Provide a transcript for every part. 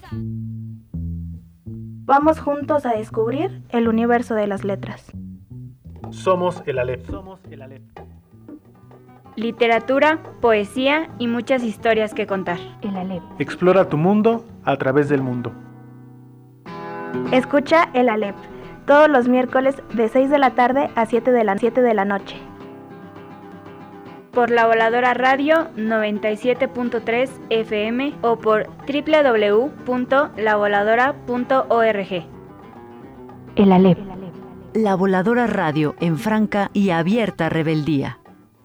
Vamos juntos a descubrir el universo de las letras. Somos el Aleph. Literatura, poesía y muchas historias que contar. El Aleph. Explora tu mundo a través del mundo. Escucha El Aleph todos los miércoles de 6 de la tarde a 7 de la noche. Por La Voladora Radio 97.3 FM o por www.lavoladora.org. El Aleph. La Voladora Radio en franca y abierta rebeldía.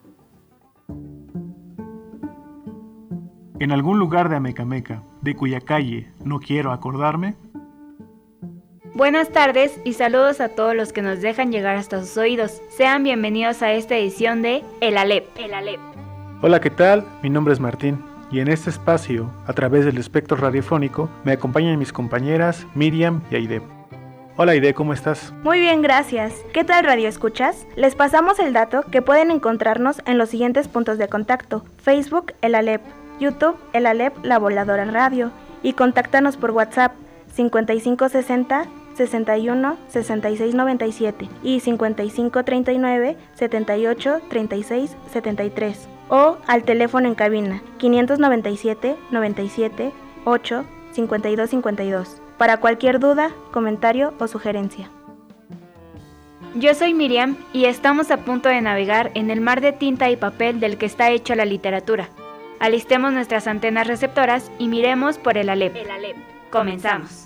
En algún lugar de Amecameca, de cuya calle no quiero acordarme. Buenas tardes y saludos a todos los que nos dejan llegar hasta sus oídos. Sean bienvenidos a esta edición de El Aleph. Hola, ¿qué tal? Mi nombre es Martín y en este espacio, a través del espectro radiofónico, me acompañan mis compañeras Miriam y Aide. Hola Aide, ¿cómo estás? Muy bien, gracias. ¿Qué tal, Radio Escuchas? Les pasamos el dato que pueden encontrarnos en los siguientes puntos de contacto: Facebook, El Aleph; YouTube, El Aleph, La Voladora Radio; y contáctanos por WhatsApp 5560 61 66 97 y 55 39 78 36 73, o al teléfono en cabina 597 97 8 52 52 para cualquier duda, comentario o sugerencia. Yo soy Miriam y estamos a punto de navegar en el mar de tinta y papel del que está hecho la literatura. Alistemos nuestras antenas receptoras y miremos por El Aleph. Comenzamos.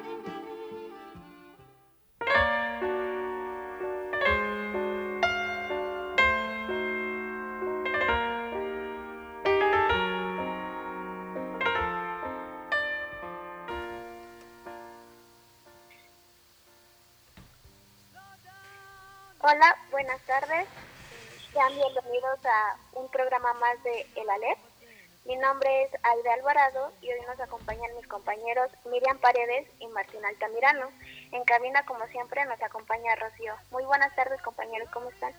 Hola, buenas tardes. Sean bienvenidos a un programa más de El Aleph. Mi nombre es Aide Alvarado y hoy nos acompañan mis compañeros Miriam Paredes y Martín Altamirano. En cabina, como siempre, nos acompaña Rocío. Muy buenas tardes, compañeros, ¿cómo están?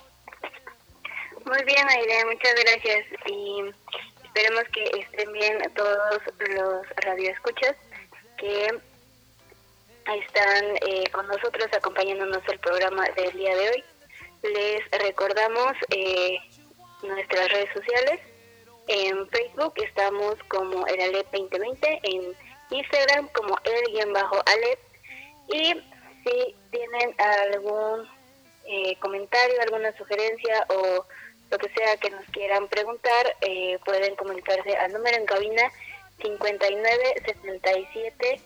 Muy bien, Aide, muchas gracias y esperemos que estén bien todos los radioescuchas que están con nosotros acompañándonos el programa del día de hoy. Les recordamos nuestras redes sociales. En Facebook estamos como El Aleph 2020, en Instagram como El-Aleph, y si tienen algún comentario, alguna sugerencia o lo que sea que nos quieran preguntar, pueden comunicarse al número en cabina 59 77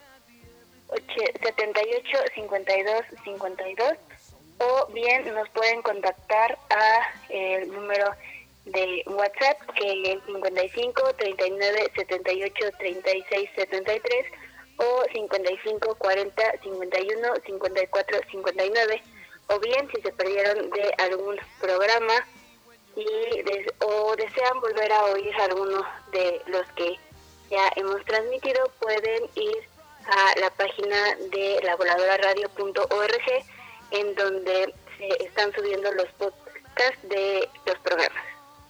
78 52 52, o bien nos pueden contactar a el número de WhatsApp, que es 55 39 78 36 73 o 55 40 51 54 59, o bien si se perdieron de algún programa o desean volver a oír alguno de los que ya hemos transmitido, pueden ir a la página de lavoladoraradio.org, en donde se están subiendo los podcasts de los programas.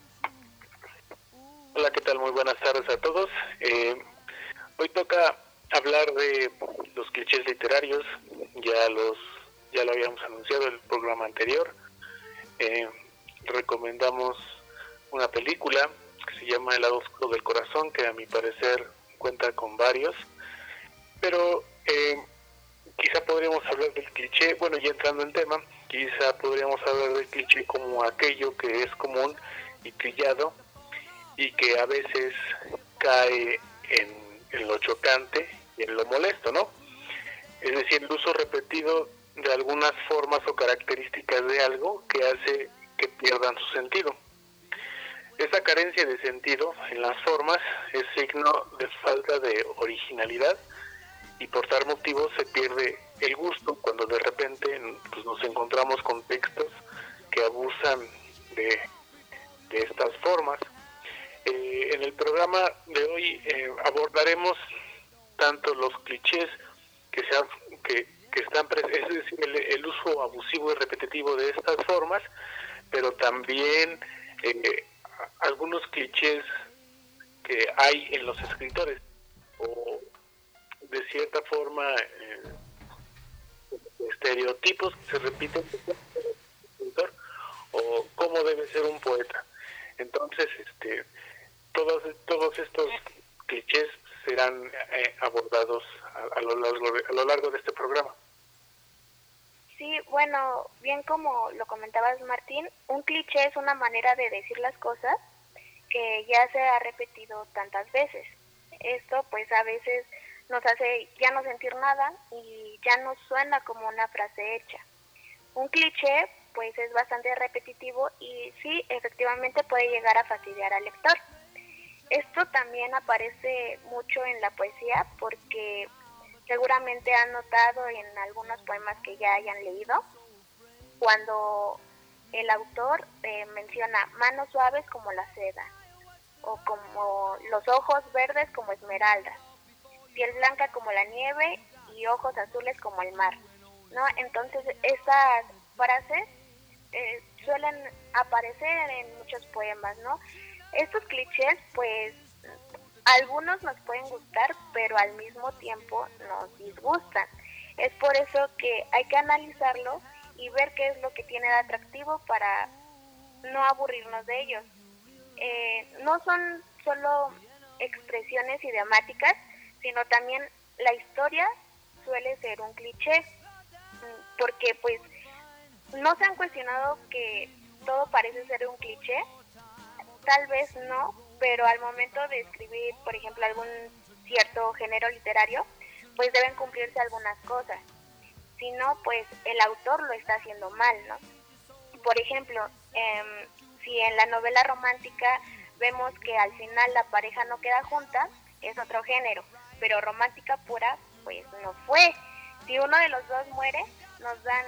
Hola, ¿qué tal? Muy buenas tardes a todos. Hoy toca hablar de los clichés literarios. Ya lo habíamos anunciado en el programa anterior. Recomendamos una película que se llama El lado oscuro del corazón, que a mi parecer cuenta con varios. Pero quizá podríamos hablar del cliché, bueno, ya entrando en tema, quizá podríamos hablar del cliché como aquello que es común y trillado y que a veces cae en lo chocante y en lo molesto, ¿no? Es decir, el uso repetido de algunas formas o características de algo que hace que pierdan su sentido. Esa carencia de sentido en las formas es signo de falta de originalidad, y por tal motivo se pierde el gusto cuando de repente pues, nos encontramos con textos que abusan de estas formas. En el programa de hoy abordaremos tanto los clichés que están presentes, es decir, el uso abusivo y repetitivo de estas formas, pero también algunos clichés que hay en los escritores, o cierta forma estereotipos que se repiten o cómo debe ser un poeta. Entonces, todos estos clichés serán abordados a lo largo de este programa. Sí, bueno, bien como lo comentabas, Martín, un cliché es una manera de decir las cosas que ya se ha repetido tantas veces. Esto pues a veces nos hace ya no sentir nada y ya no suena como una frase hecha. Un cliché pues es bastante repetitivo y sí, efectivamente puede llegar a fastidiar al lector. Esto también aparece mucho en la poesía porque seguramente han notado en algunos poemas que ya hayan leído, cuando el autor menciona manos suaves como la seda, o como los ojos verdes como esmeraldas, piel blanca como la nieve y ojos azules como el mar, ¿no? Entonces estas frases suelen aparecer en muchos poemas, ¿no? Estos clichés, pues, algunos nos pueden gustar, pero al mismo tiempo nos disgustan. Es por eso que hay que analizarlo y ver qué es lo que tiene de atractivo para no aburrirnos de ellos. No son solo expresiones idiomáticas, sino también la historia suele ser un cliché, porque pues no se han cuestionado que todo parece ser un cliché. Tal vez no, pero al momento de escribir, por ejemplo, algún cierto género literario, pues deben cumplirse algunas cosas. Si no, pues el autor lo está haciendo mal, ¿no? Por ejemplo, si en la novela romántica vemos que al final la pareja no queda junta, es otro género, pero romántica pura, pues no fue. Si uno de los dos muere, nos dan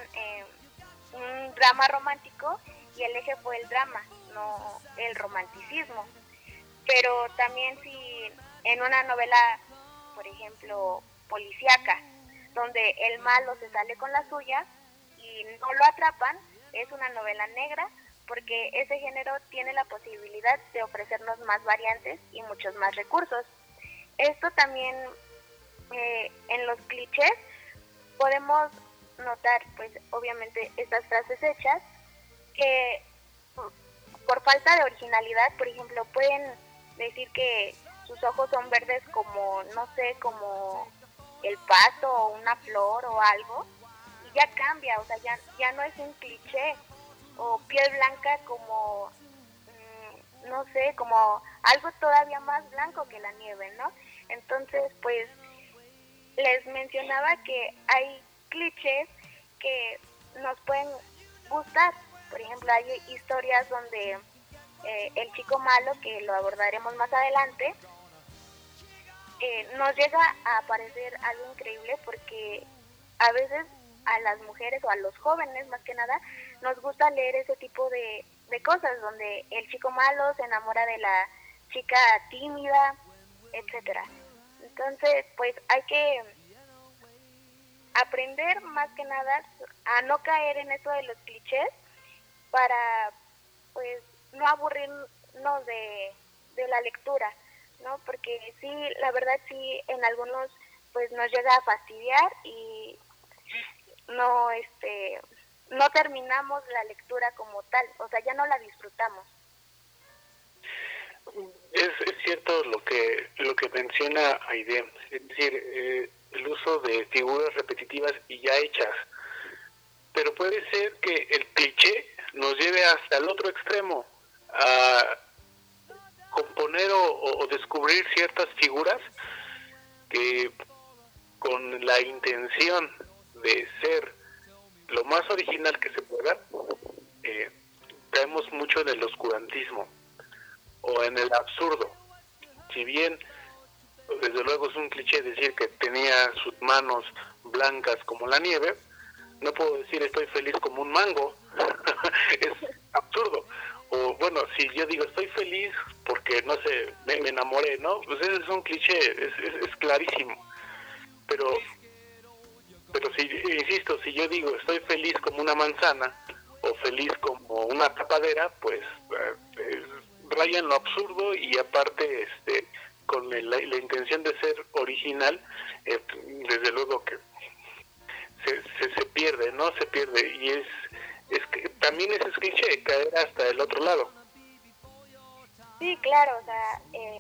un drama romántico y el eje fue el drama, no el romanticismo. Pero también si en una novela, por ejemplo, policíaca, donde el malo se sale con la suya y no lo atrapan, es una novela negra, porque ese género tiene la posibilidad de ofrecernos más variantes y muchos más recursos. Esto también en los clichés podemos notar, pues obviamente estas frases hechas que por falta de originalidad, por ejemplo, pueden decir que sus ojos son verdes como, no sé, como el pasto o una flor o algo, y ya cambia, o sea, ya no es un cliché, o piel blanca como, no sé, como algo todavía más blanco que la nieve, ¿no? Entonces, pues, les mencionaba que hay clichés que nos pueden gustar. Por ejemplo, hay historias donde el chico malo, que lo abordaremos más adelante, nos llega a parecer algo increíble porque a veces a las mujeres o a los jóvenes más que nada nos gusta leer ese tipo de cosas donde el chico malo se enamora de la chica tímida, etcétera. Entonces, pues hay que aprender más que nada a no caer en eso de los clichés para pues no aburrirnos de la lectura, ¿no? Porque sí, la verdad sí, en algunos pues nos llega a fastidiar y no terminamos la lectura como tal, o sea, ya no la disfrutamos. Es cierto lo que menciona Aide, es decir, el uso de figuras repetitivas y ya hechas, pero puede ser que el cliché nos lleve hasta el otro extremo, a componer o descubrir ciertas figuras que con la intención de ser lo más original que se pueda, caemos mucho en el oscurantismo o en el absurdo. Si bien desde luego es un cliché decir que tenía sus manos blancas como la nieve, no puedo decir estoy feliz como un mango. Es absurdo. O bueno, si yo digo estoy feliz porque no sé, me enamoré, ¿no? Pues ese es un cliché, es clarísimo. Pero si, insisto, si yo digo estoy feliz como una manzana o feliz como una tapadera, pues raya en lo absurdo y aparte con la intención de ser original, desde luego que se pierde, ¿no? Se pierde, y es que también ese es cliché, caer hasta el otro lado. Sí, claro, o sea,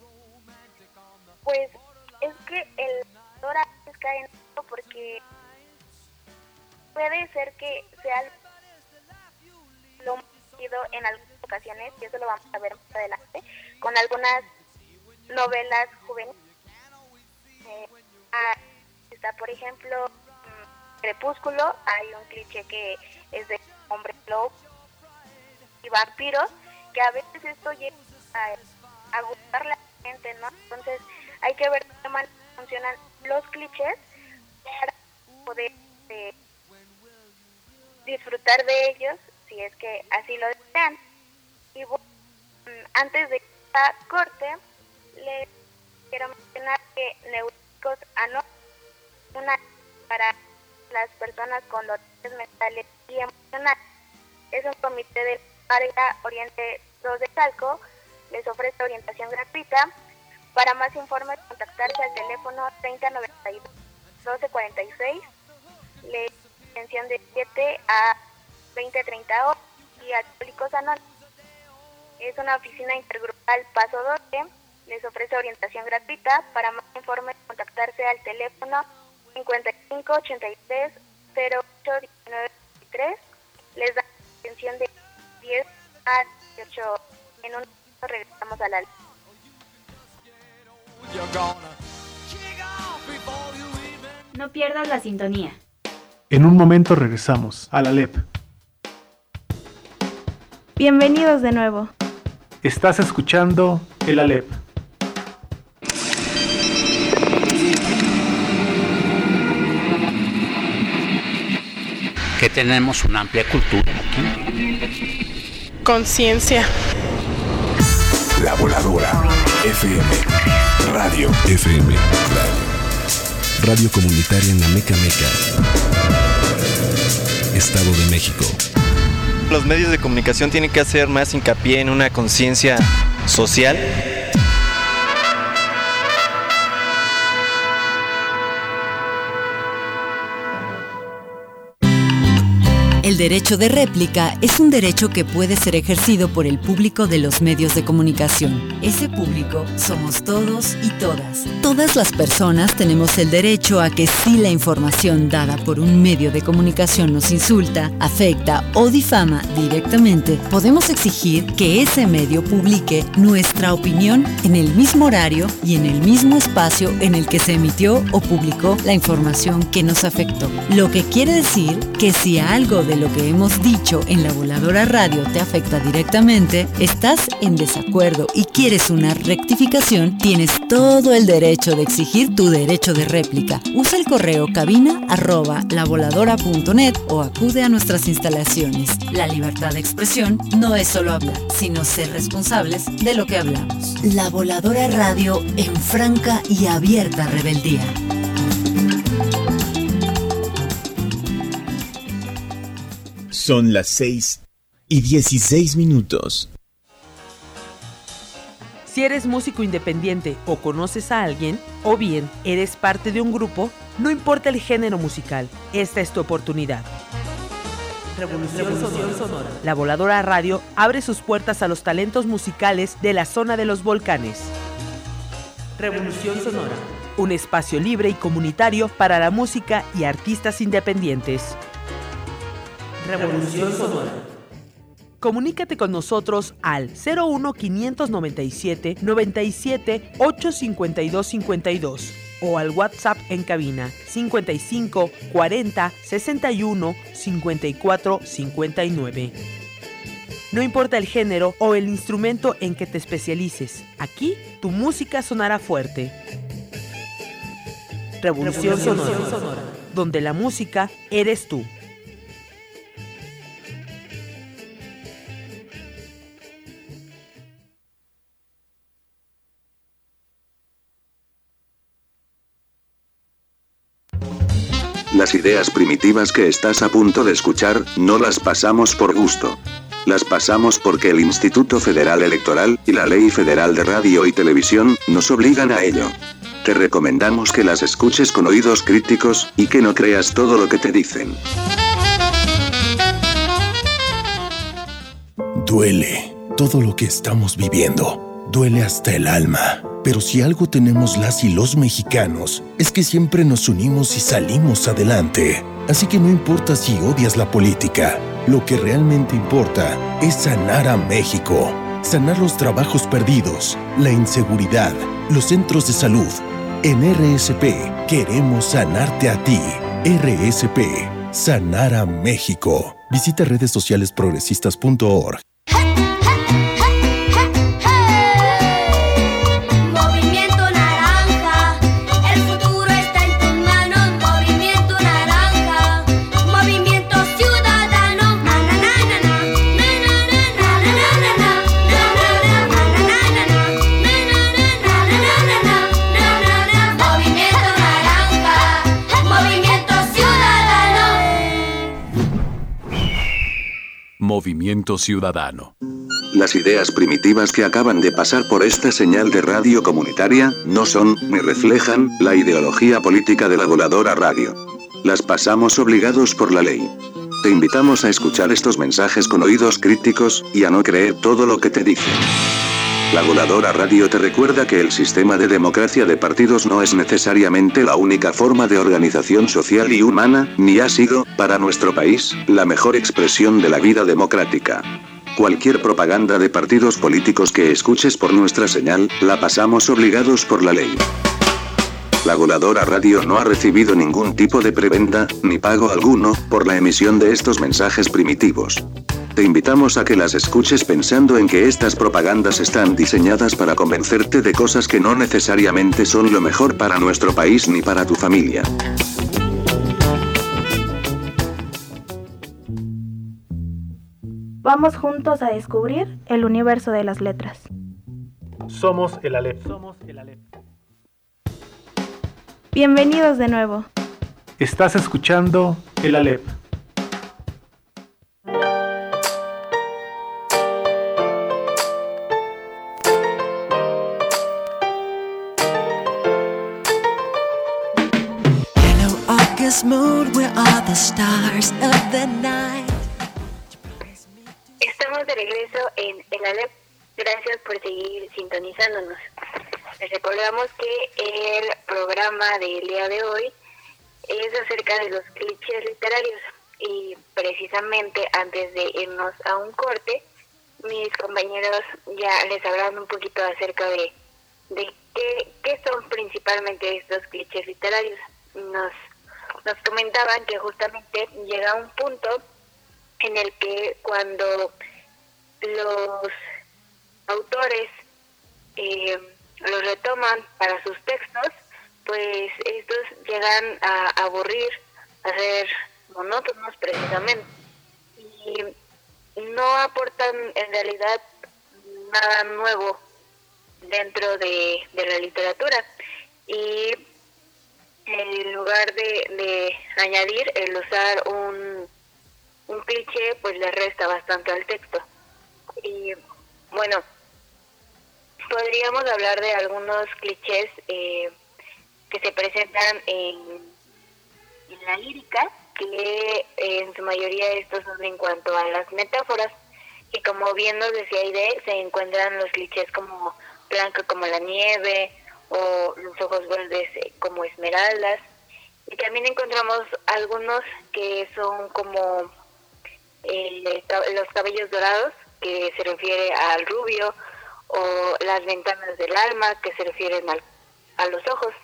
pues es que el autor a veces cae en esto porque puede ser que sea lo metido en algunas ocasiones, y eso lo vamos a ver más adelante, con algunas novelas juveniles. Está, por ejemplo, Crepúsculo, hay un cliché que es de hombre lobo y vampiros, que a veces esto llega a gustar a la gente, ¿no? Entonces hay que ver cómo funcionan los clichés para poder disfrutar de ellos, si es que así lo desean. Y bueno, antes de esta corte, les quiero mencionar que Neuróticos Anónimos, una para las personas con dolencias mentales y emocionales, es un comité de área Oriente 2 de Chalco, les ofrece orientación gratuita. Para más informes, contactarse al teléfono 3092 1246, la extensión de 7 a 2030 horas, y Alcohólicos Anónimos es una oficina intergrupal Paso 12, les ofrece orientación gratuita. Para más informes, contactarse al teléfono 5583 08 19 23, les da extensión de 10 a 18 horas. En un momento regresamos a la ley. No pierdas la sintonía. En un momento regresamos a la LEP. Bienvenidos de nuevo. Estás escuchando el ALEP. Que tenemos una amplia cultura aquí. Conciencia. La Voladora FM. Radio FM. Radio comunitaria en la Meca, Estado de México. Los medios de comunicación tienen que hacer más hincapié en una conciencia social. El derecho de réplica es un derecho que puede ser ejercido por el público de los medios de comunicación. Ese público somos todos y todas. Todas las personas tenemos el derecho a que si la información dada por un medio de comunicación nos insulta, afecta o difama directamente, podemos exigir que ese medio publique nuestra opinión en el mismo horario y en el mismo espacio en el que se emitió o publicó la información que nos afectó. Lo que quiere decir que si algo de lo que hemos dicho en La Voladora Radio te afecta directamente, estás en desacuerdo y quieres una rectificación, tienes todo el derecho de exigir tu derecho de réplica. Usa el correo cabina@lavoladora.net o acude a nuestras instalaciones. La libertad de expresión no es solo hablar, sino ser responsables de lo que hablamos. La Voladora Radio en franca y abierta rebeldía. Son las 6:16. Si eres músico independiente o conoces a alguien, o bien eres parte de un grupo, no importa el género musical, esta es tu oportunidad. Revolución Sonora. La Voladora Radio abre sus puertas a los talentos musicales de la zona de los volcanes. Revolución Sonora. Un espacio libre y comunitario para la música y artistas independientes. Revolución Sonora. Comunícate con nosotros al 01-597 97 852 52 o al WhatsApp en cabina 55 40 61 54 59. No importa el género o el instrumento en que te especialices, aquí tu música sonará fuerte. Revolución Sonora, donde la música eres tú. Las ideas primitivas que estás a punto de escuchar, no las pasamos por gusto. Las pasamos porque el Instituto Federal Electoral y la Ley Federal de Radio y Televisión nos obligan a ello. Te recomendamos que las escuches con oídos críticos, y que no creas todo lo que te dicen. Duele todo lo que estamos viviendo. Duele hasta el alma. Pero si algo tenemos las y los mexicanos, es que siempre nos unimos y salimos adelante. Así que no importa si odias la política, lo que realmente importa es sanar a México. Sanar los trabajos perdidos, la inseguridad, los centros de salud. En RSP queremos sanarte a ti. RSP, sanar a México. Visita redessocialesprogresistas.org. Movimiento Ciudadano. Las ideas primitivas que acaban de pasar por esta señal de radio comunitaria no son, ni reflejan, la ideología política de la Voladora Radio. Las pasamos obligados por la ley. Te invitamos a escuchar estos mensajes con oídos críticos, y a no creer todo lo que te dicen. La Voladora Radio te recuerda que el sistema de democracia de partidos no es necesariamente la única forma de organización social y humana, ni ha sido, para nuestro país, la mejor expresión de la vida democrática. Cualquier propaganda de partidos políticos que escuches por nuestra señal, la pasamos obligados por la ley. La Voladora Radio no ha recibido ningún tipo de prebenda, ni pago alguno, por la emisión de estos mensajes primitivos. Te invitamos a que las escuches pensando en que estas propagandas están diseñadas para convencerte de cosas que no necesariamente son lo mejor para nuestro país ni para tu familia. Vamos juntos a descubrir el universo de las letras. Somos el Alep. Bienvenidos de nuevo. Estás escuchando el Alep. Mood, where are the stars of the night? Estamos de regreso en el Alep. Gracias por seguir sintonizándonos. Les recordamos que el programa del día de hoy es acerca de los clichés literarios, y precisamente antes de irnos a un corte, mis compañeros ya les hablaron un poquito acerca de qué son principalmente estos clichés literarios. Nos comentaban que justamente llega un punto en el que cuando los autores los retoman para sus textos, pues estos llegan a aburrir, a ser monótonos precisamente, y no aportan en realidad nada nuevo dentro de la literatura. Y en lugar de añadir, el usar un cliché, pues le resta bastante al texto. Y bueno, podríamos hablar de algunos clichés que se presentan en la lírica, que en su mayoría estos son en cuanto a las metáforas, y como bien nos decía Aide, se encuentran los clichés como blanco como la nieve, o los ojos verdes como esmeraldas, y también encontramos algunos que son como los cabellos dorados, que se refiere al rubio, o las ventanas del alma, que se refieren a los ojos.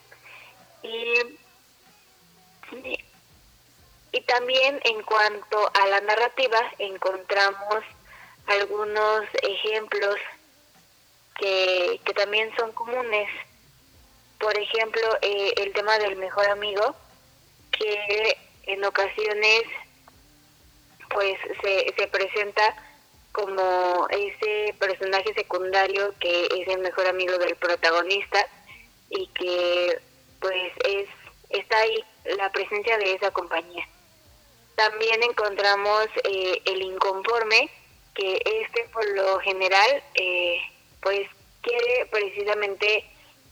Y también en cuanto a la narrativa encontramos algunos ejemplos que también son comunes. Por ejemplo, el tema del mejor amigo, que en ocasiones pues se presenta como ese personaje secundario que es el mejor amigo del protagonista, y que pues está ahí la presencia de esa compañía. También encontramos el inconforme, que por lo general pues quiere precisamente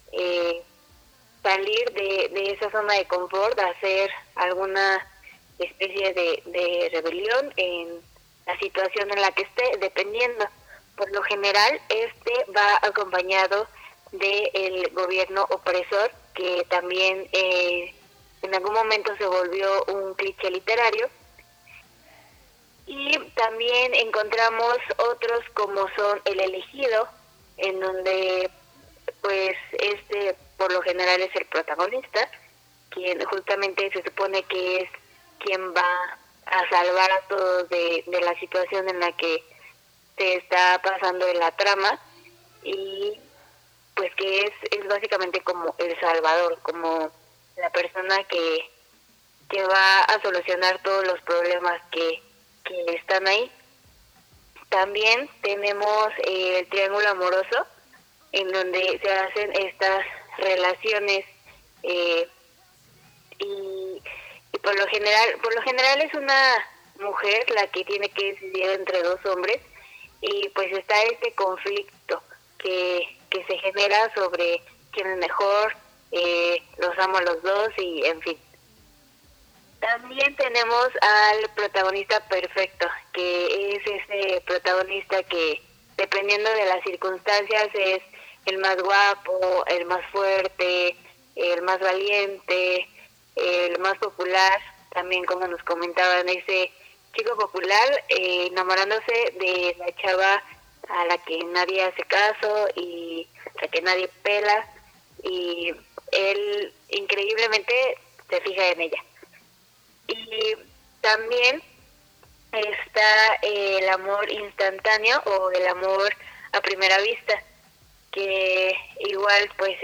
salir de esa zona de confort, hacer alguna especie de rebelión en la situación en la que esté, dependiendo. Por lo general, va acompañado del gobierno opresor, que también en algún momento se volvió un cliché literario. Y también encontramos otros como son el elegido, en donde pues por lo general es el protagonista, quien justamente se supone que es quien va a salvar a todos de la situación en la que se está pasando en la trama, y pues que es básicamente como el salvador, como la persona que va a solucionar todos los problemas que están ahí. También tenemos el triángulo amoroso, en donde se hacen estas relaciones y por lo general es una mujer la que tiene que decidir entre dos hombres, y pues está este conflicto que se genera sobre quién es mejor, los amo a los dos, y en fin. También tenemos al protagonista perfecto, que es ese protagonista que, dependiendo de las circunstancias, es el más guapo, el más fuerte, el más valiente, el más popular. También, como nos comentaban, ese chico popular enamorándose de la chava a la que nadie hace caso y a la que nadie pela, y él increíblemente se fija en ella. Y también está el amor instantáneo o el amor a primera vista, que igual pues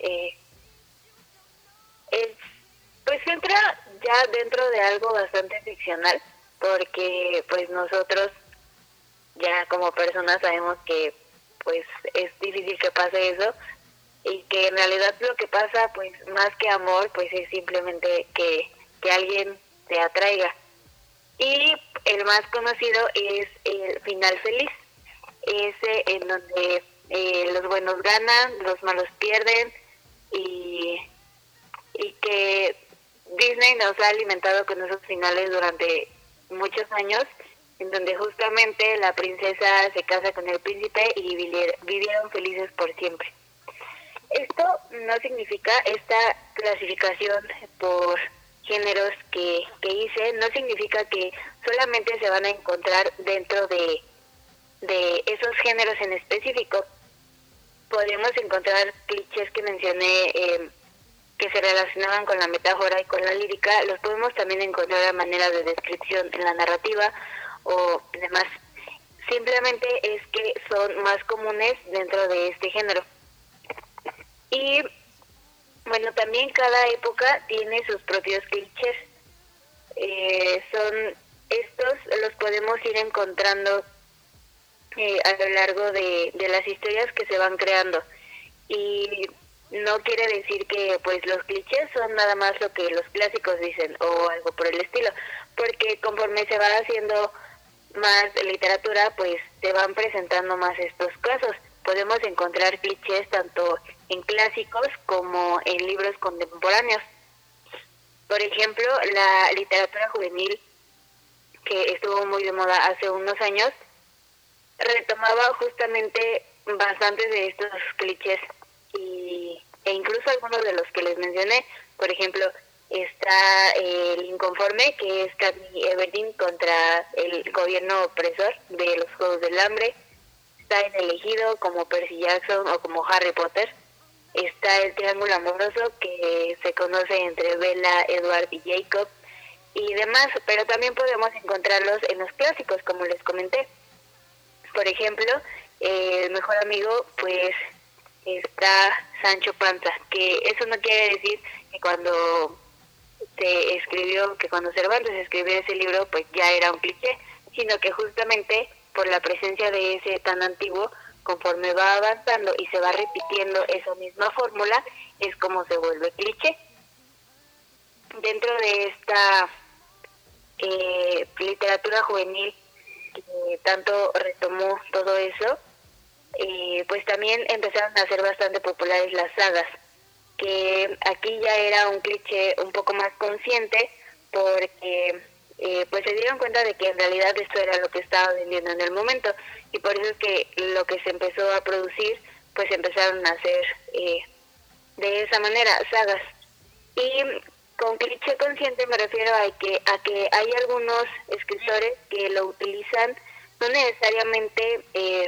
pues entra ya dentro de algo bastante ficcional, porque pues nosotros ya como personas sabemos que pues es difícil que pase eso, y que en realidad lo que pasa pues más que amor pues es simplemente que alguien te atraiga. Y el más conocido es el final feliz, ese en donde los buenos ganan, los malos pierden, y que Disney nos ha alimentado con esos finales durante muchos años, en donde justamente la princesa se casa con el príncipe y vivieron felices por siempre. Esto no significa, esta clasificación por géneros que hice, no significa que solamente se van a encontrar dentro de esos géneros en específico. Podemos encontrar clichés que mencioné que se relacionaban con la metáfora y con la lírica, los podemos también encontrar a manera de descripción en la narrativa o demás. Simplemente es que son más comunes dentro de este género. Y bueno, también cada época tiene sus propios clichés. Son estos, los podemos ir encontrando a lo largo de las historias que se van creando. Y no quiere decir que pues los clichés son nada más lo que los clásicos dicen o algo por el estilo, porque conforme se va haciendo más literatura, pues se van presentando más estos casos. Podemos encontrar clichés tanto en clásicos como en libros contemporáneos. Por ejemplo, la literatura juvenil, que estuvo muy de moda hace unos años, retomaba justamente bastantes de estos clichés e incluso algunos de los que les mencioné. Por ejemplo, está el inconforme, que es Katniss Everdeen contra el gobierno opresor de los Juegos del Hambre. Está el elegido como Percy Jackson o como Harry Potter. Está el triángulo amoroso, que se conoce entre Bella, Edward y Jacob y demás, pero también podemos encontrarlos en los clásicos, como les comenté. Por ejemplo, el mejor amigo, pues está Sancho Panza, que eso no quiere decir que cuando Cervantes escribió ese libro, pues ya era un cliché, sino que justamente por la presencia de ese tan antiguo, conforme va avanzando y se va repitiendo esa misma fórmula, es como se vuelve cliché. Dentro de esta literatura juvenil que tanto retomó todo eso, pues también empezaron a ser bastante populares las sagas, que aquí ya era un cliché un poco más consciente, porque pues se dieron cuenta de que en realidad esto era lo que estaba vendiendo en el momento, y por eso es que lo que se empezó a producir, pues empezaron a hacer de esa manera sagas. Y con cliché consciente me refiero a que hay algunos escritores que lo utilizan no necesariamente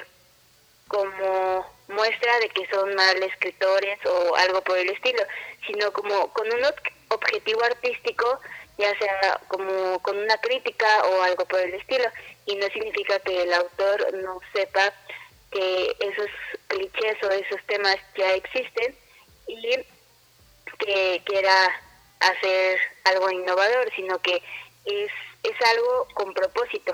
como muestra de que son mal escritores o algo por el estilo, sino como con un objetivo artístico, ya sea como con una crítica o algo por el estilo, y no significa que el autor no sepa que esos clichés o esos temas ya existen y que quiera hacer algo innovador, sino que es algo con propósito.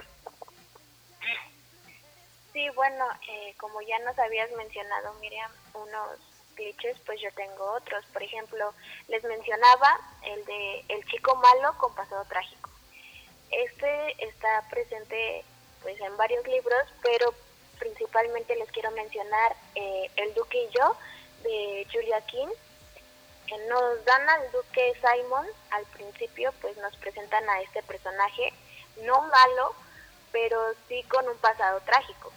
Sí, bueno, como ya nos habías mencionado, Miriam, unos clichés, pues yo tengo otros. Por ejemplo, les mencionaba el de el chico malo con pasado trágico. Este está presente pues en varios libros, pero principalmente les quiero mencionar El Duque y yo, de Julia King. Nos dan al Duque Simon, al principio pues nos presentan a este personaje, no malo, pero sí con un pasado trágico.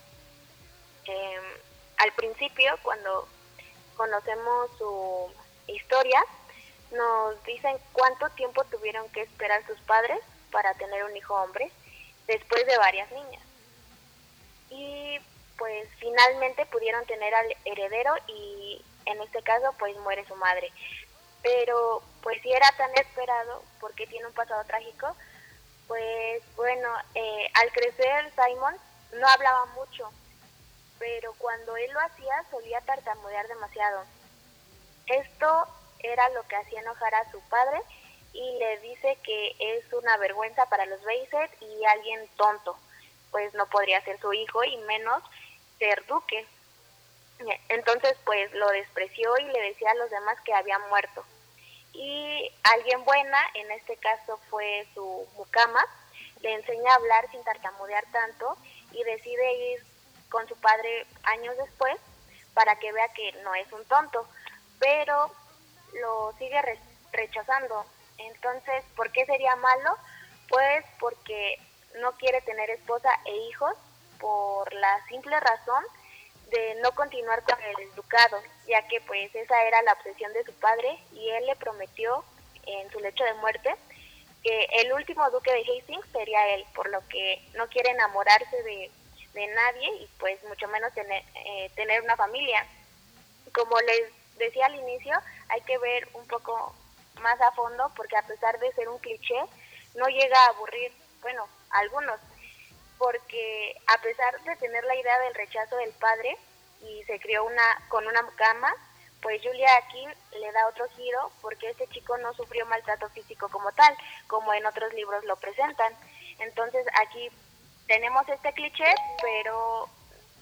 Al principio, cuando conocemos su historia, nos dicen cuánto tiempo tuvieron que esperar sus padres para tener un hijo hombre, después de varias niñas. Y pues finalmente pudieron tener al heredero y en este caso pues muere su madre. Pero pues si era tan esperado, porque tiene un pasado trágico, pues bueno, al crecer Simon no hablaba mucho, pero cuando él lo hacía solía tartamudear demasiado. Esto era lo que hacía enojar a su padre y le dice que es una vergüenza para los Basset y alguien tonto, pues no podría ser su hijo y menos ser duque. Entonces pues lo despreció y le decía a los demás que había muerto. Y alguien buena, en este caso fue su mucama, le enseña a hablar sin tartamudear tanto y decide ir con su padre años después para que vea que no es un tonto, pero lo sigue rechazando. Entonces, ¿por qué sería malo? Pues porque no quiere tener esposa e hijos por la simple razón de no continuar con el ducado, ya que pues esa era la obsesión de su padre y él le prometió en su lecho de muerte que el último duque de Hastings sería él, por lo que no quiere enamorarse de nadie y pues mucho menos tener una familia. Como les decía al inicio, hay que ver un poco más a fondo porque a pesar de ser un cliché, no llega a aburrir, bueno, a algunos, porque a pesar de tener la idea del rechazo del padre y se crió con una cama, pues Julia King le da otro giro porque este chico no sufrió maltrato físico como tal, como en otros libros lo presentan. Entonces aquí tenemos este cliché, pero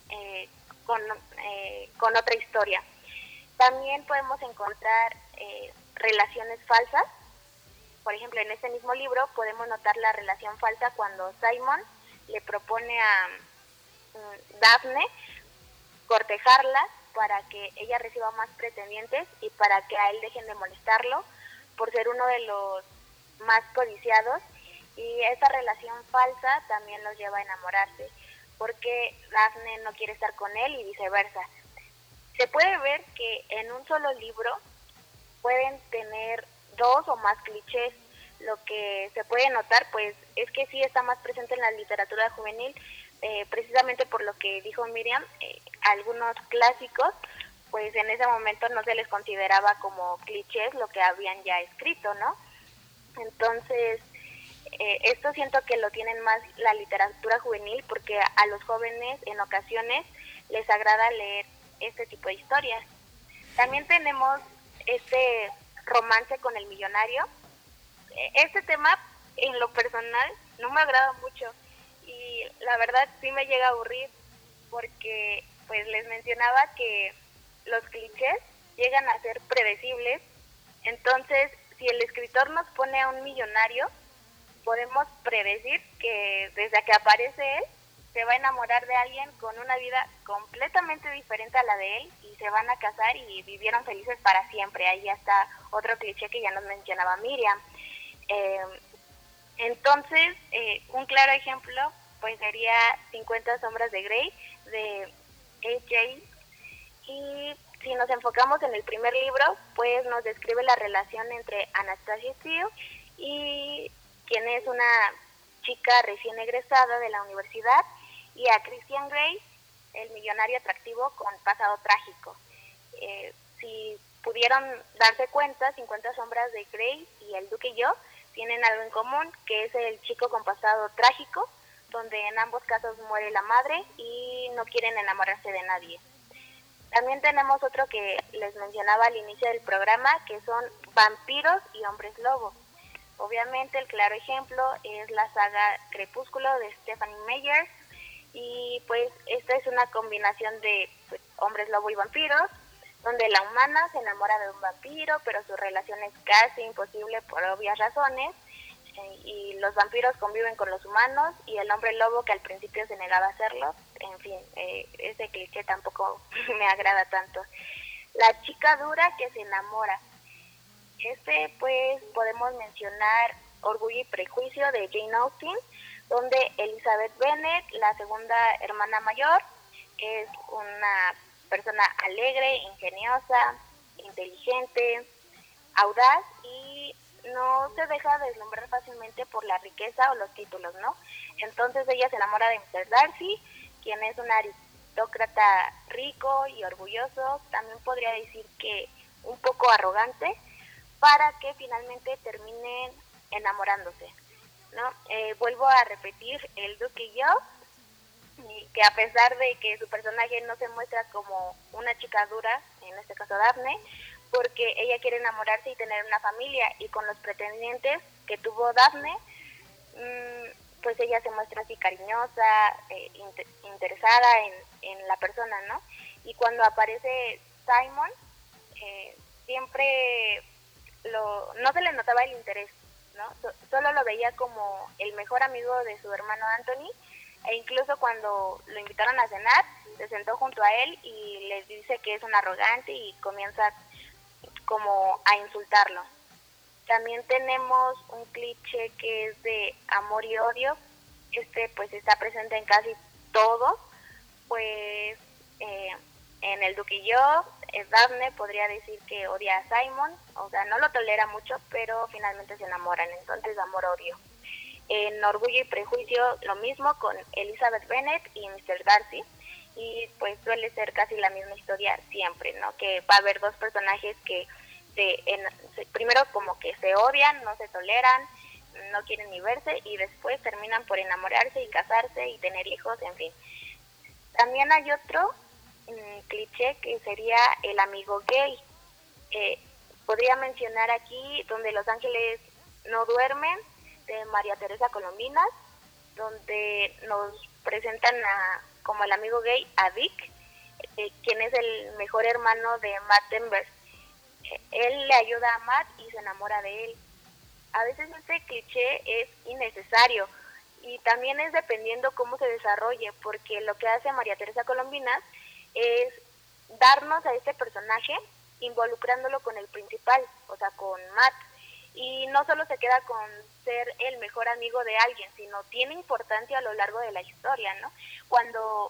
con otra historia. También podemos encontrar relaciones falsas. Por ejemplo, en este mismo libro podemos notar la relación falsa cuando Simon le propone a Daphne cortejarla para que ella reciba más pretendientes y para que a él dejen de molestarlo por ser uno de los más codiciados, y esa relación falsa también los lleva a enamorarse porque Daphne no quiere estar con él y viceversa. Se puede ver que en un solo libro pueden tener dos o más clichés. Lo que se puede notar pues es que sí está más presente en la literatura juvenil, precisamente por lo que dijo Miriam, algunos clásicos pues en ese momento no se les consideraba como clichés lo que habían ya escrito, ¿no? Entonces esto siento que lo tienen más la literatura juvenil porque a los jóvenes en ocasiones les agrada leer este tipo de historias. También tenemos este romance con el millonario. Este tema en lo personal no me agrada mucho y la verdad sí me llega a aburrir porque pues les mencionaba que los clichés llegan a ser predecibles. Entonces si el escritor nos pone a un millonario, podemos predecir que desde que aparece él se va a enamorar de alguien con una vida completamente diferente a la de él y se van a casar y vivieron felices para siempre. Ahí ya está otro cliché que ya nos mencionaba Miriam. Entonces, un claro ejemplo pues sería 50 sombras de Grey de A.J. Y si nos enfocamos en el primer libro, pues nos describe la relación entre Anastasia Steele y quien es una chica recién egresada de la universidad, y a Christian Grey, el millonario atractivo con pasado trágico. Si pudieron darse cuenta, 50 sombras de Grey y el Duque y yo tienen algo en común, que es el chico con pasado trágico, donde en ambos casos muere la madre y no quieren enamorarse de nadie. También tenemos otro que les mencionaba al inicio del programa, que son vampiros y hombres lobo. Obviamente el claro ejemplo es la saga Crepúsculo de Stephanie Meyer, y pues esta es una combinación de pues, hombres lobo y vampiros, donde la humana se enamora de un vampiro, pero su relación es casi imposible por obvias razones, y los vampiros conviven con los humanos, y el hombre lobo, que al principio se negaba a hacerlo, en fin, ese cliché tampoco me agrada tanto. La chica dura que se enamora. Pues podemos mencionar Orgullo y Prejuicio de Jane Austen, donde Elizabeth Bennet, la segunda hermana mayor, es una persona alegre, ingeniosa, inteligente, audaz y no se deja deslumbrar fácilmente por la riqueza o los títulos, ¿no? Entonces ella se enamora de Mr. Darcy, quien es un aristócrata rico y orgulloso, también podría decir que un poco arrogante, para que finalmente terminen enamorándose, ¿no? Vuelvo a repetir, el Duque y yo, que a pesar de que su personaje no se muestra como una chica dura, en este caso Daphne, porque ella quiere enamorarse y tener una familia, y con los pretendientes que tuvo Daphne, pues ella se muestra así cariñosa, interesada en la persona, ¿no? Y cuando aparece Simon, siempre no se le notaba el interés, ¿no? Solo lo veía como el mejor amigo de su hermano Anthony, e incluso cuando lo invitaron a cenar, se sentó junto a él y les dice que es un arrogante y comienza como a insultarlo. También tenemos un cliché que es de amor y odio. Pues está presente en casi todo, pues en el Duque y yo, Daphne podría decir que odia a Simon, o sea, no lo tolera mucho, pero finalmente se enamoran, entonces amor-odio. En Orgullo y Prejuicio lo mismo con Elizabeth Bennet y Mr. Darcy, y pues suele ser casi la misma historia siempre, ¿no? Que va a haber dos personajes que primero como que se odian, no se toleran, no quieren ni verse, y después terminan por enamorarse y casarse y tener hijos, en fin. También hay otro cliché que sería el amigo gay. Podría mencionar aquí Donde los ángeles no duermen, de María Teresa Colombinas, donde nos presentan como el amigo gay a Dick, quien es el mejor hermano de Matt Denver. Él le ayuda a Matt y se enamora de él. A veces este cliché es innecesario, y también es dependiendo cómo se desarrolle, porque lo que hace María Teresa Colombinas es darnos a este personaje involucrándolo con el principal, o sea, con Matt, y no solo se queda con ser el mejor amigo de alguien, sino tiene importancia a lo largo de la historia, ¿no? Cuando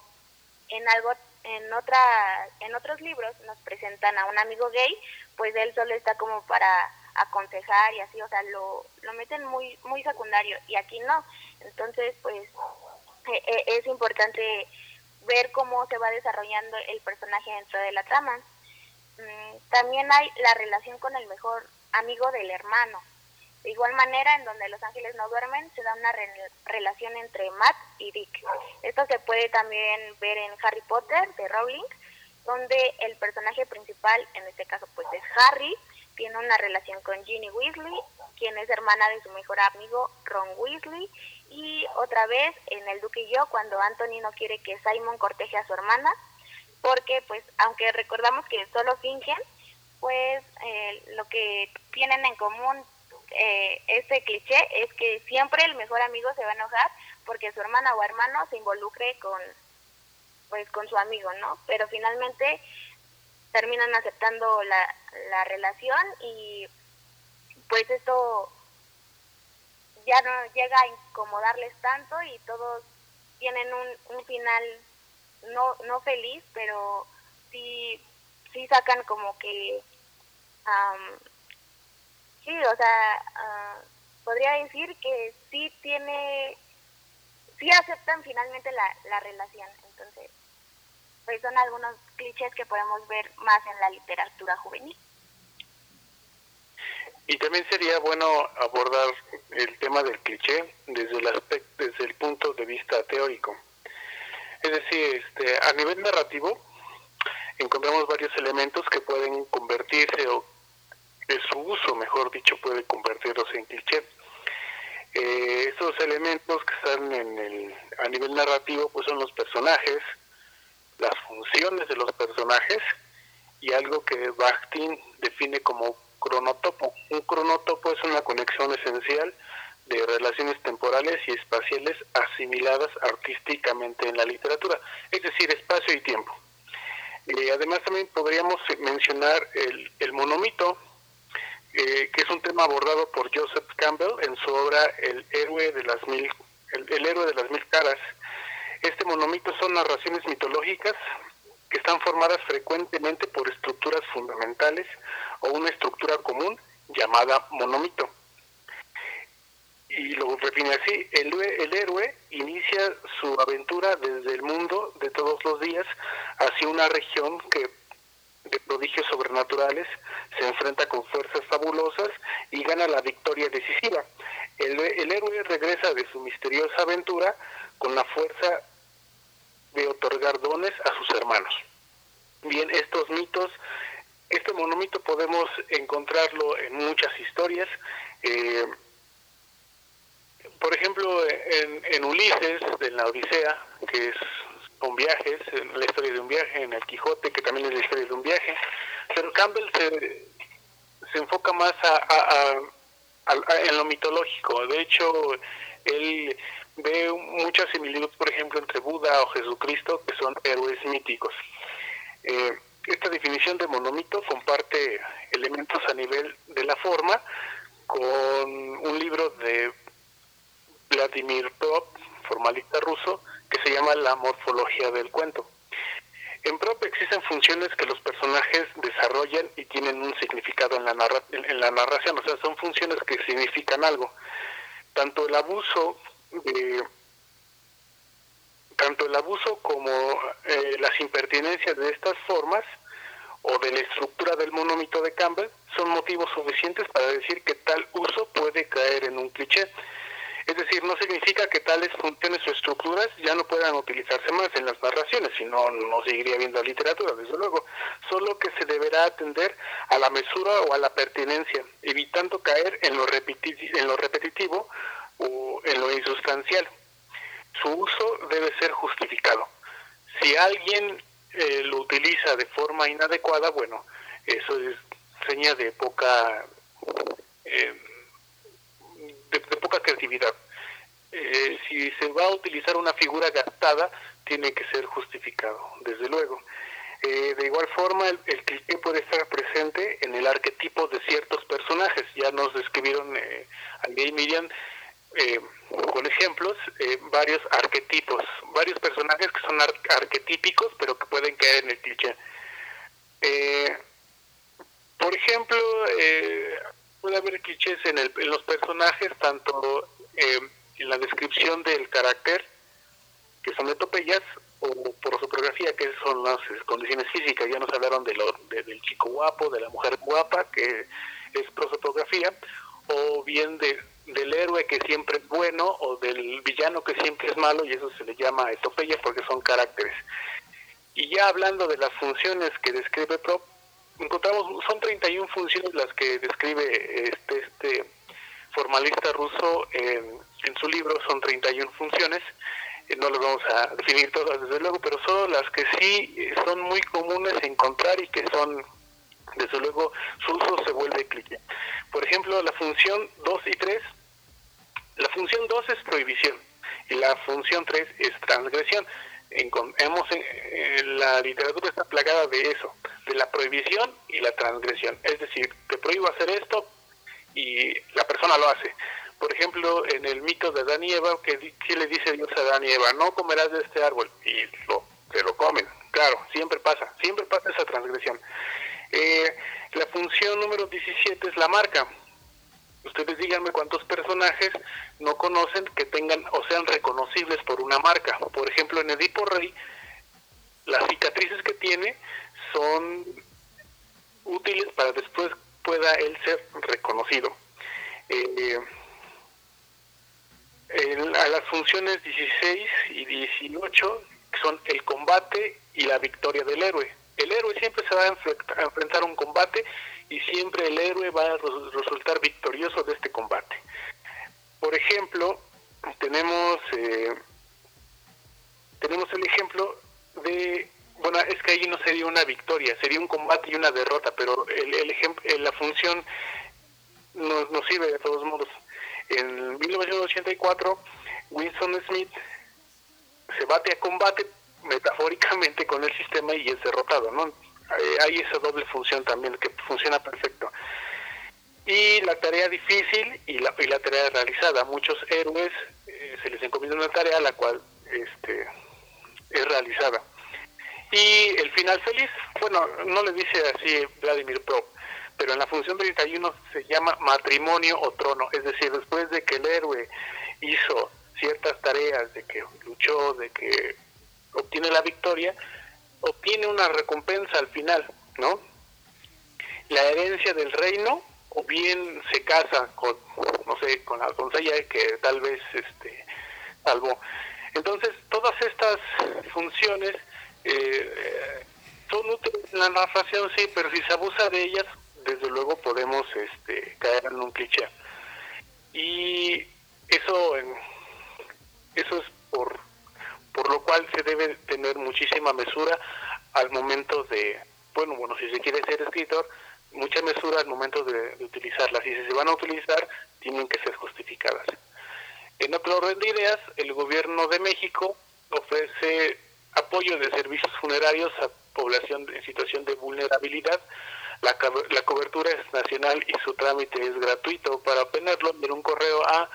en otros libros nos presentan a un amigo gay, pues él solo está como para aconsejar y así, o sea, lo meten muy muy secundario, y aquí no. Entonces pues es importante ver cómo se va desarrollando el personaje dentro de la trama. También hay la relación con el mejor amigo del hermano. De igual manera, en Donde los ángeles no duermen, se da una relación entre Matt y Dick. Esto se puede también ver en Harry Potter de Rowling, donde el personaje principal, en este caso pues es Harry, tiene una relación con Ginny Weasley, quien es hermana de su mejor amigo Ron Weasley, y otra vez en El Duque y yo, cuando Anthony no quiere que Simon corteje a su hermana, porque pues aunque recordamos que solo fingen, pues lo que tienen en común este cliché es que siempre el mejor amigo se va a enojar porque su hermana o hermano se involucre con su amigo, ¿no? Pero finalmente terminan aceptando la relación y pues esto ya no llega a incomodarles tanto y todos tienen un final no feliz, pero sí sacan como que podría decir que sí aceptan finalmente la relación. Entonces, pues son algunos clichés que podemos ver más en la literatura juvenil. Y también sería bueno abordar el tema del cliché desde el punto de vista teórico. Es decir, a nivel narrativo encontramos varios elementos que pueden convertirse, o de su uso, mejor dicho, puede convertirlos en cliché. Estos elementos que están a nivel narrativo pues son los personajes, las funciones de los personajes y algo que Bakhtin define como cronotopo. Un cronotopo es una conexión esencial de relaciones temporales y espaciales asimiladas artísticamente en la literatura, es decir, espacio y tiempo. Además también podríamos mencionar el monomito, que es un tema abordado por Joseph Campbell en su obra El héroe de las mil caras. Este monomito son narraciones mitológicas que están formadas frecuentemente por estructuras fundamentales o una estructura común llamada monomito. Y lo define así: el héroe inicia su aventura desde el mundo de todos los días hacia una región que de prodigios sobrenaturales se enfrenta con fuerzas fabulosas y gana la victoria decisiva. El héroe regresa de su misteriosa aventura con la fuerza de otorgar dones a sus hermanos. Bien, estos mitos, este monomito podemos encontrarlo en muchas historias. Por ejemplo, en Ulises, de la Odisea, que son viajes, la historia de un viaje, en el Quijote, que también es la historia de un viaje, pero Campbell se enfoca más en lo mitológico. De hecho, él ve muchas similitudes, por ejemplo, entre Buda o Jesucristo, que son héroes míticos. Esta definición de monomito comparte elementos a nivel de la forma con un libro de Vladimir Prop, formalista ruso, que se llama La morfología del cuento. En Prop existen funciones que los personajes desarrollan y tienen un significado en la narración, o sea, son funciones que significan algo. Tanto el abuso como las impertinencias de estas formas o de la estructura del monomito de Campbell son motivos suficientes para decir que tal uso puede caer en un cliché. Es decir, no significa que tales funciones o estructuras ya no puedan utilizarse más en las narraciones, sino no seguiría habiendo literatura, desde luego. Solo que se deberá atender a la mesura o a la pertinencia, evitando caer en lo repetitivo o en lo insustancial. Su uso debe ser justificado. Si alguien lo utiliza de forma inadecuada, bueno, eso es seña de poca creatividad. Si se va a utilizar una figura gastada, tiene que ser justificado, desde luego. De igual forma, el cliché puede estar presente en el arquetipo de ciertos personajes. Ya nos describieron Aldia y Miriam con ejemplos, varios arquetipos, varios personajes que son arquetípicos, pero que pueden caer en el cliché. Por ejemplo, puede haber clichés en los personajes, tanto en la descripción del carácter, que son metopeyas, o prosopografía, que son las condiciones físicas. Ya nos hablaron del chico guapo, de la mujer guapa, que es prosopografía, o bien del héroe que siempre es bueno, o del villano que siempre es malo, y eso se le llama etopeya porque son caracteres. Y ya hablando de las funciones que describe Prop, encontramos, son 31 funciones las que describe este formalista ruso en su libro. Son 31 funciones, no las vamos a definir todas desde luego, pero son las que sí son muy comunes encontrar y que son, desde luego, su uso se vuelve cliché. Por ejemplo, la función 2 y 3, la función 2 es prohibición Y la función 3 es transgresión. La literatura está plagada de eso, de la prohibición y la transgresión. Es decir, te prohíbo hacer esto y la persona lo hace. Por ejemplo, en el mito de Adán y Eva, ¿qué le dice Dios a Adán y Eva? No comerás de este árbol, y se lo comen. Claro, siempre pasa esa transgresión. La función número 17 es la marca. Ustedes díganme cuántos personajes no conocen que tengan o sean reconocibles por una marca. Por ejemplo, en Edipo Rey, las cicatrices que tiene son útiles para después pueda él ser reconocido. A las funciones 16 y 18 son el combate y la victoria del héroe. El héroe siempre se va a enfrentar a un combate y siempre el héroe va a resultar victorioso de este combate. Por ejemplo, tenemos el ejemplo de, bueno, es que ahí no sería una victoria, sería un combate y una derrota, pero la función nos sirve de todos modos. En 1984, Winston Smith se bate a combate metafóricamente con el sistema y es derrotado, ¿no? Hay esa doble función también que funciona perfecto. Y la tarea difícil y la tarea realizada. Muchos héroes se les encomienda una tarea la cual es realizada. Y el final feliz, bueno, no le dice así Vladimir Prop, pero en la función 31 se llama matrimonio o trono, es decir, después de que el héroe hizo ciertas tareas, de que luchó, de que obtiene la victoria, obtiene una recompensa al final, ¿no? La herencia del reino, o bien se casa con, no sé, con la doncella que tal vez salvó. Entonces, todas estas funciones son útiles en la narración, sí, pero si se abusa de ellas, desde luego podemos caer en un cliché. Y eso es por lo cual se debe tener muchísima mesura al momento de, bueno, si se quiere ser escritor, mucha mesura al momento de utilizarlas. Y si se van a utilizar, tienen que ser justificadas. En otro orden de ideas, el gobierno de México ofrece apoyo de servicios funerarios a población en situación de vulnerabilidad. La cobertura es nacional y su trámite es gratuito. Para obtenerlo, envíen un correo a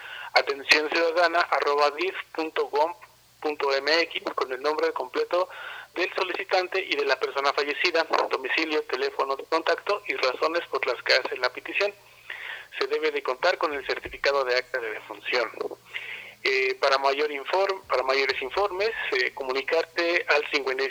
atenciociudadana@dif.gov.mx con el nombre completo del solicitante y de la persona fallecida, domicilio, teléfono de contacto y razones por las que hace la petición. Se debe de contar con el certificado de acta de defunción. Para mayores informes, comunicarte al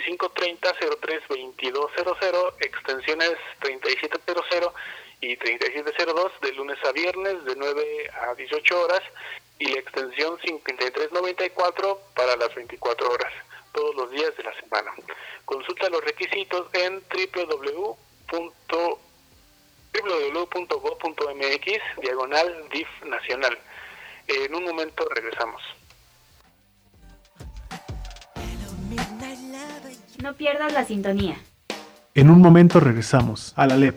5530-032200, extensiones 3700 y 3702, de lunes a viernes de 9 a 18 horas, y la extensión 5394 para las 24 horas, todos los días de la semana. Consulta los requisitos en www.gov.mx/DIF nacional. En un momento regresamos. No pierdas la sintonía. En un momento regresamos a la LEP.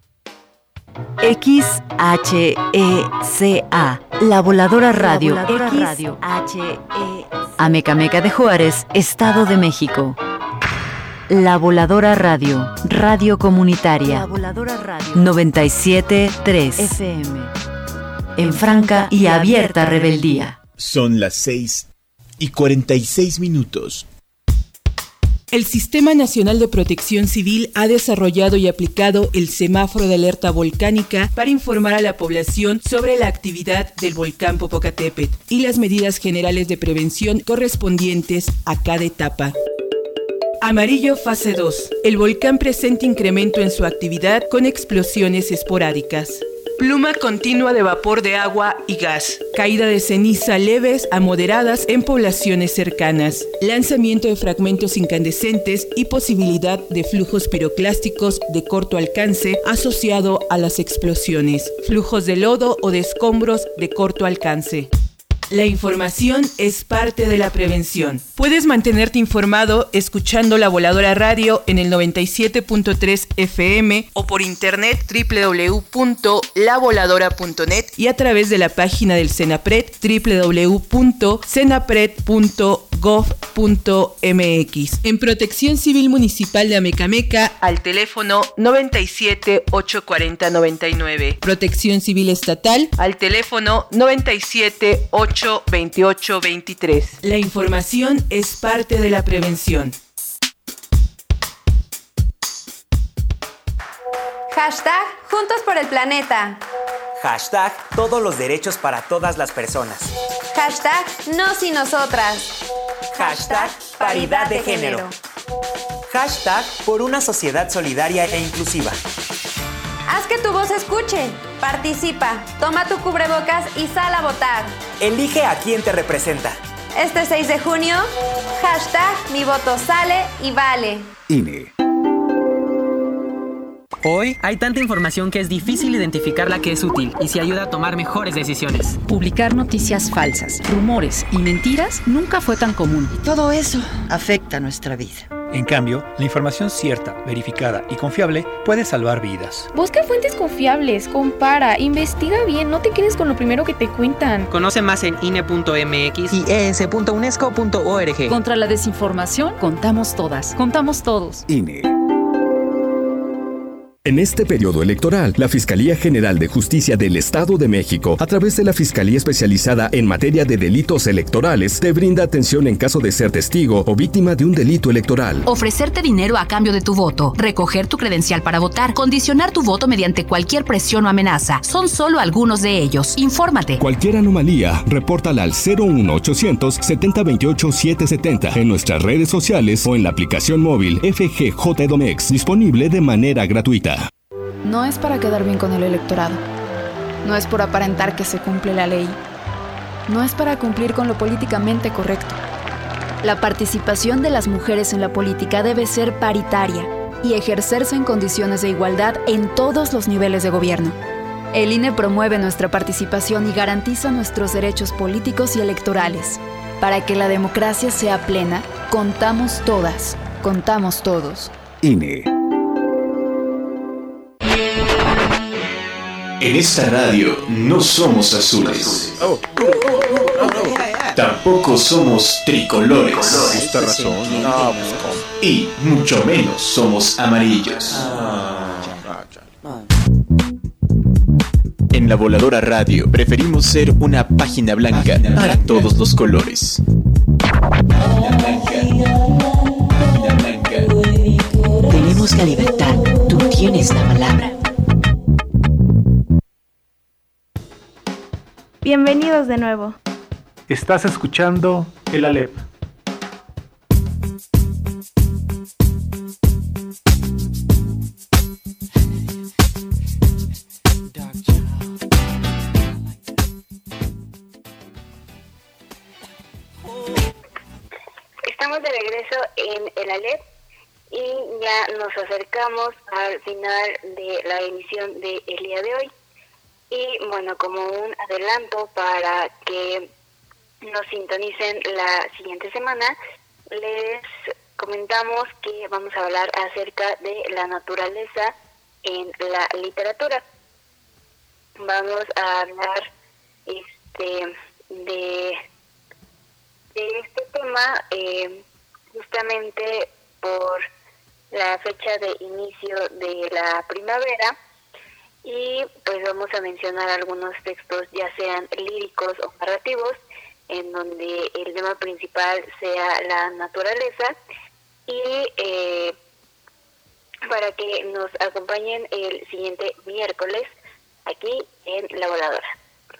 XHECA, La Voladora Radio. Amecameca de Juárez, Estado de México. La Voladora Radio, radio comunitaria. 97.3 FM. En franca y abierta rebeldía. Son las 6:46. El Sistema Nacional de Protección Civil ha desarrollado y aplicado el semáforo de alerta volcánica para informar a la población sobre la actividad del volcán Popocatépetl y las medidas generales de prevención correspondientes a cada etapa. Amarillo fase 2. El volcán presenta incremento en su actividad con explosiones esporádicas. Pluma continua de vapor de agua y gas. Caída de ceniza leves a moderadas en poblaciones cercanas. Lanzamiento de fragmentos incandescentes y posibilidad de flujos piroclásticos de corto alcance asociado a las explosiones. Flujos de lodo o de escombros de corto alcance. La información es parte de la prevención. Puedes mantenerte informado escuchando La Voladora Radio en el 97.3 FM o por internet www.lavoladora.net y a través de la página del CENAPRED www.cenapred.gov.mx. En Protección Civil Municipal de Amecameca al teléfono 97 840 99. Protección Civil Estatal al teléfono 97 828 23. La información es parte de la prevención. Hashtag Juntos por el Planeta. Hashtag Todos los derechos para todas las personas. Hashtag Nos y Nosotras. Hashtag Paridad de Género. Hashtag Por una sociedad solidaria e inclusiva. Haz que tu voz se escuche. Participa, toma tu cubrebocas y sal a votar. Elige a quien te representa. Este 6 de junio, hashtag Mi voto sale y vale. INE. Hoy hay tanta información que es difícil identificar la que es útil y si ayuda a tomar mejores decisiones. Publicar noticias falsas, rumores y mentiras nunca fue tan común. Todo eso afecta nuestra vida. En cambio, la información cierta, verificada y confiable puede salvar vidas. Busca fuentes confiables, compara, investiga bien, no te quedes con lo primero que te cuentan. Conoce más en INE.mx y es.unesco.org. Contra la desinformación, contamos todas, contamos todos. INE. En este periodo electoral, la Fiscalía General de Justicia del Estado de México, a través de la Fiscalía Especializada en Materia de Delitos Electorales, te brinda atención en caso de ser testigo o víctima de un delito electoral. Ofrecerte dinero a cambio de tu voto, recoger tu credencial para votar, condicionar tu voto mediante cualquier presión o amenaza. Son solo algunos de ellos. Infórmate. Cualquier anomalía, repórtala al 01800 7028 770 en nuestras redes sociales o en la aplicación móvil FGJ Edomex, disponible de manera gratuita. No es para quedar bien con el electorado. No es por aparentar que se cumple la ley. No es para cumplir con lo políticamente correcto. La participación de las mujeres en la política debe ser paritaria y ejercerse en condiciones de igualdad en todos los niveles de gobierno. El INE promueve nuestra participación y garantiza nuestros derechos políticos y electorales. Para que la democracia sea plena, contamos todas, contamos todos. INE. En esta radio no somos azules. Tampoco somos tricolores. Y mucho menos somos amarillos. En La Voladora Radio preferimos ser una página blanca para todos los colores. Tenemos la libertad, tú tienes la palabra. Bienvenidos de nuevo. Estás escuchando el ALEP. Estamos de regreso en el ALEP y ya nos acercamos al final de la emisión del día de hoy. Y bueno, como un adelanto para que nos sintonicen la siguiente semana, les comentamos que vamos a hablar acerca de la naturaleza en la literatura. Vamos a hablar de este tema justamente por la fecha de inicio de la primavera. Y pues vamos a mencionar algunos textos, ya sean líricos o narrativos, en donde el tema principal sea la naturaleza, y para que nos acompañen el siguiente miércoles aquí en La Voladora.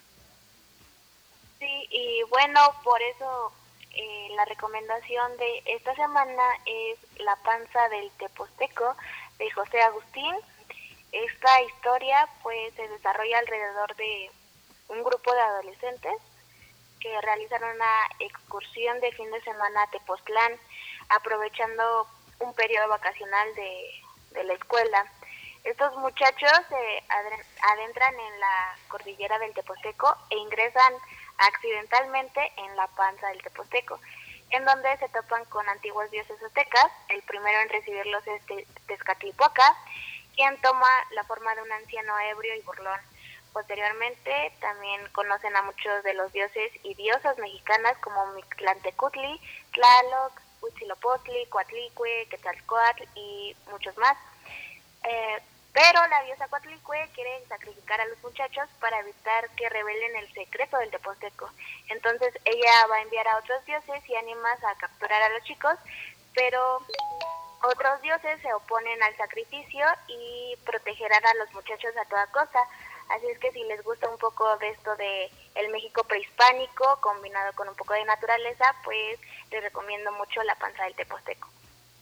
Sí, y bueno, por eso la recomendación de esta semana es La panza del Teposteco, de José Agustín. Esta historia pues se desarrolla alrededor de un grupo de adolescentes que realizaron una excursión de fin de semana a Tepoztlán, aprovechando un periodo vacacional de la escuela. Estos muchachos se adentran en la cordillera del Teposteco e ingresan accidentalmente en la panza del Teposteco, en donde se topan con antiguos dioses aztecas. El primero en recibirlos es Tezcatlipoca, quien toma la forma de un anciano ebrio y burlón. Posteriormente también conocen a muchos de los dioses y diosas mexicanas como Mictlantecutli, Tlaloc, Huitzilopochtli, Coatlicue, Quetzalcóatl y muchos más. Pero la diosa Coatlicue quiere sacrificar a los muchachos para evitar que revelen el secreto del Teposteco. Entonces ella va a enviar a otros dioses y ánimas a capturar a los chicos, pero otros dioses se oponen al sacrificio y protegerán a los muchachos a toda costa. Así es que si les gusta un poco de esto de el México prehispánico combinado con un poco de naturaleza, pues les recomiendo mucho La Panza del Teposteco.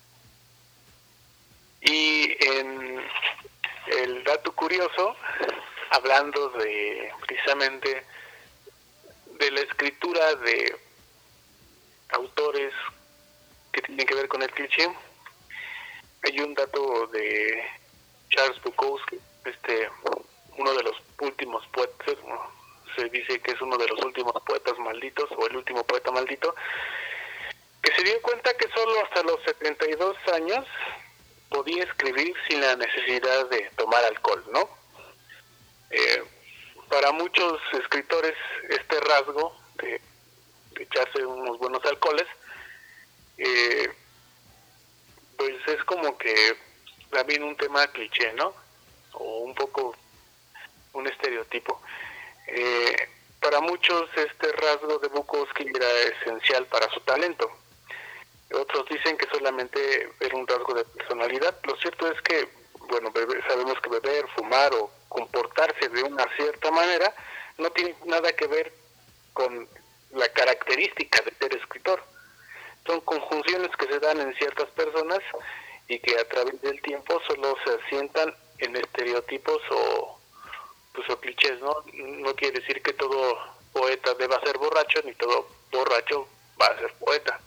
Y en el dato curioso, hablando precisamente de la escritura de autores que tienen que ver con el cliché, hay un dato de Charles Bukowski, uno de los últimos poetas, se dice que es uno de los últimos poetas malditos, o el último poeta maldito, que se dio cuenta que solo hasta los 72 años podía escribir sin la necesidad de tomar alcohol, ¿no? Para muchos escritores este rasgo de echarse unos buenos alcoholes, pues es como que también un tema cliché, ¿no? O un poco un estereotipo. Para muchos este rasgo de Bukowski era esencial para su talento. Otros dicen que solamente era un rasgo de personalidad. Lo cierto es que, bueno, sabemos que beber, fumar o comportarse de una cierta manera no tiene nada que ver con la característica de ser escritor. Son conjunciones que se dan en ciertas personas y que a través del tiempo solo se asientan en estereotipos o clichés, ¿no? No quiere decir que todo poeta deba ser borracho, ni todo borracho va a ser poeta.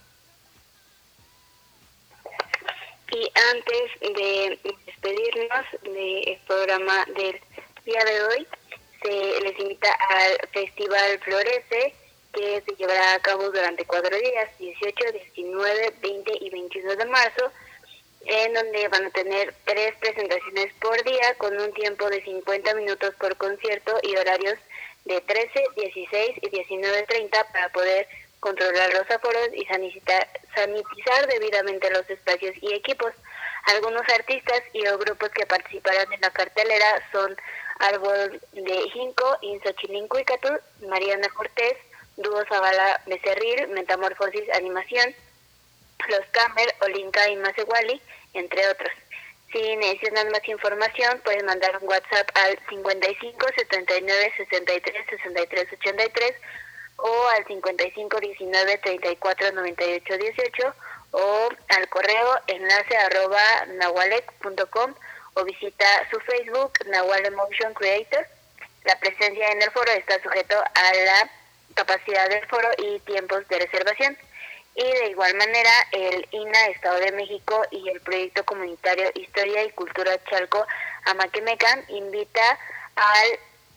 Y antes de despedirnos del programa del día de hoy, se les invita al Festival Florece, que se llevará a cabo durante 4 días, 18, 19, 20 y 21 de marzo, en donde van a tener 3 presentaciones por día con un tiempo de 50 minutos por concierto y horarios de 13, 16 y 19:30 para poder controlar los aforos y sanitizar debidamente los espacios y equipos. Algunos artistas y o grupos que participarán en la cartelera son Árbol de Jinco, Insochilincuicatl, Mariana Cortés, Dúo Zavala Becerril, Metamorfosis Animación, Los Camer, Olinka y Masewali, entre otros. Si necesitan más información, pueden mandar un WhatsApp al 55 79 63 63 83 o al 55 19 34 98 18 o al correo enlace@nahualec.com o visita su Facebook Nahual Emotion Creator. La presencia en el foro está sujeto a la capacidad del foro y tiempos de reservación. Y de igual manera, el INA Estado de México y el Proyecto Comunitario Historia y Cultura Chalco Amaquemecan invita al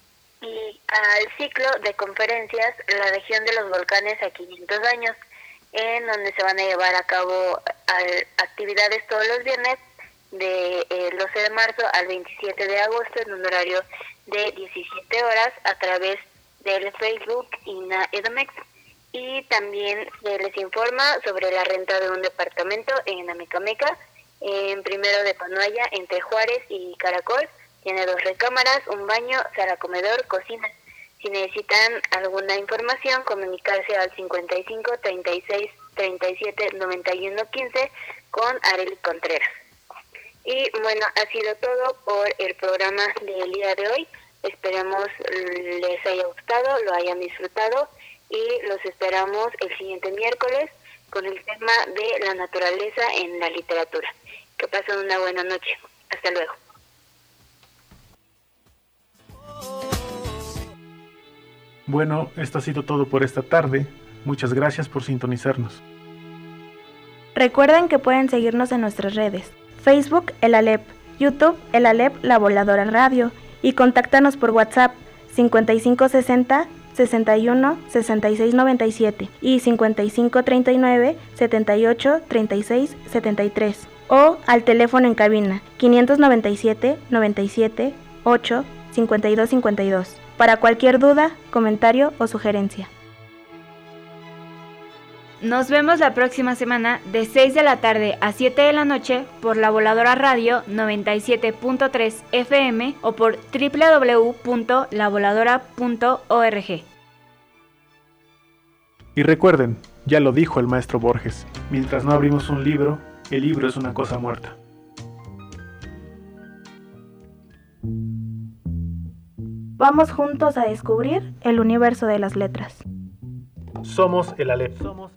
ciclo de conferencias La región de los volcanes a 500 años, en donde se van a llevar a cabo actividades todos los viernes de 12 de marzo al 27 de agosto en un horario de 17 horas a través del Facebook INA Edomex. Y también se les informa sobre la renta de un departamento en Amecameca, en Primero de Panuaya, entre Juárez y Caracol. Tiene 2 recámaras, un baño, sala comedor, cocina. Si necesitan alguna información, comunicarse al 55 36 37 91 15 con Arely Contreras. Y bueno, ha sido todo por el programa del día de hoy. Esperemos les haya gustado, lo hayan disfrutado y los esperamos el siguiente miércoles con el tema de la naturaleza en la literatura. Que pasen una buena noche. Hasta luego. Bueno, esto ha sido todo por esta tarde. Muchas gracias por sintonizarnos. Recuerden que pueden seguirnos en nuestras redes: Facebook, el Alep, YouTube, el Alep La Voladora Radio, y contáctanos por WhatsApp 5560 61 66 97 y 55 39 78 36 73 o al teléfono en cabina 597 97 8 52 52 para cualquier duda, comentario o sugerencia. Nos vemos la próxima semana de 6 de la tarde a 7 de la noche por La Voladora Radio 97.3 FM o por www.lavoladora.org. Y recuerden, ya lo dijo el maestro Borges, mientras no abrimos un libro, el libro es una cosa muerta. Vamos juntos a descubrir el universo de las letras. Somos el Alep.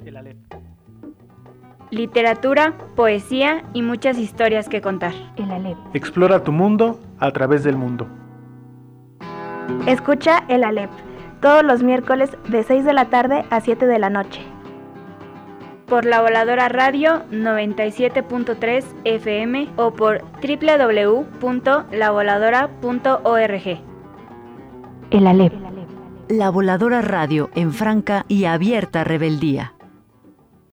Literatura, poesía y muchas historias que contar. El Alep. Explora tu mundo a través del mundo. Escucha el Alep todos los miércoles de 6 de la tarde a 7 de la noche. Por La Voladora Radio 97.3 FM o por www.lavoladora.org. El Alep. La Voladora Radio en franca y abierta rebeldía.